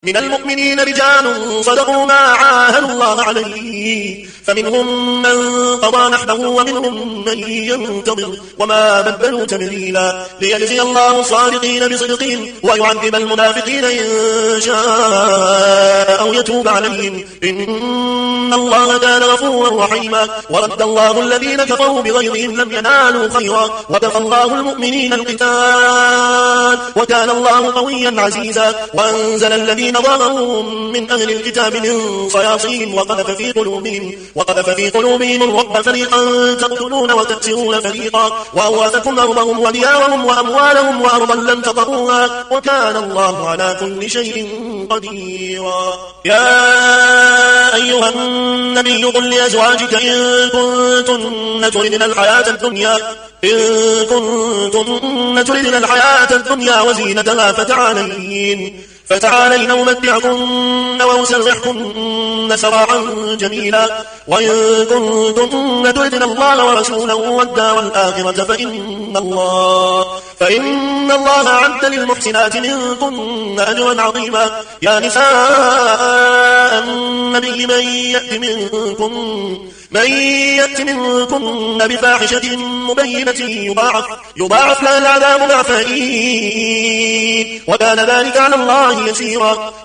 من المؤمنين رجال صدقوا ما عاهدوا الله عليه فمنهم من قضى نحبه ومنهم من ينتظر وما بدلوا تبديلا ليجزي الله الصادقين بصدقهم ويعذب المنافقين إن شاء أو يتوب عليهم إن الله كان غفورا رحيما ورد الله الذين كفروا بغيظهم لم ينالوا خيرا وكفى الله المؤمنين القتال وكان الله قويا عزيزا وأنزل الذين ظاهرهم من أهل الكتاب من صياصيهم وقذف في قلوبهم الرعب فريقا تقتلون وتأسرون فريقا وأورثكم أرضهم وديارهم وأموالهم وأرضا لم تطروها وكان الله على كل شيء قديرا يا أيها النبي قل لأزواجك إن كنتن تردن الحياة الدنيا وزينتها فتعالين أمتعكن وأسرحكن سراحا جميلا وإن كنتن تردن الله ورسوله والدار الآخرة فإن الله أعد للمحسنات منكن أجرا عظيما يا نساء النبي من يأت منكن بفاحشة مبينة يضاعف لها العذاب ضعفين وكان ذلك على الله يسيرا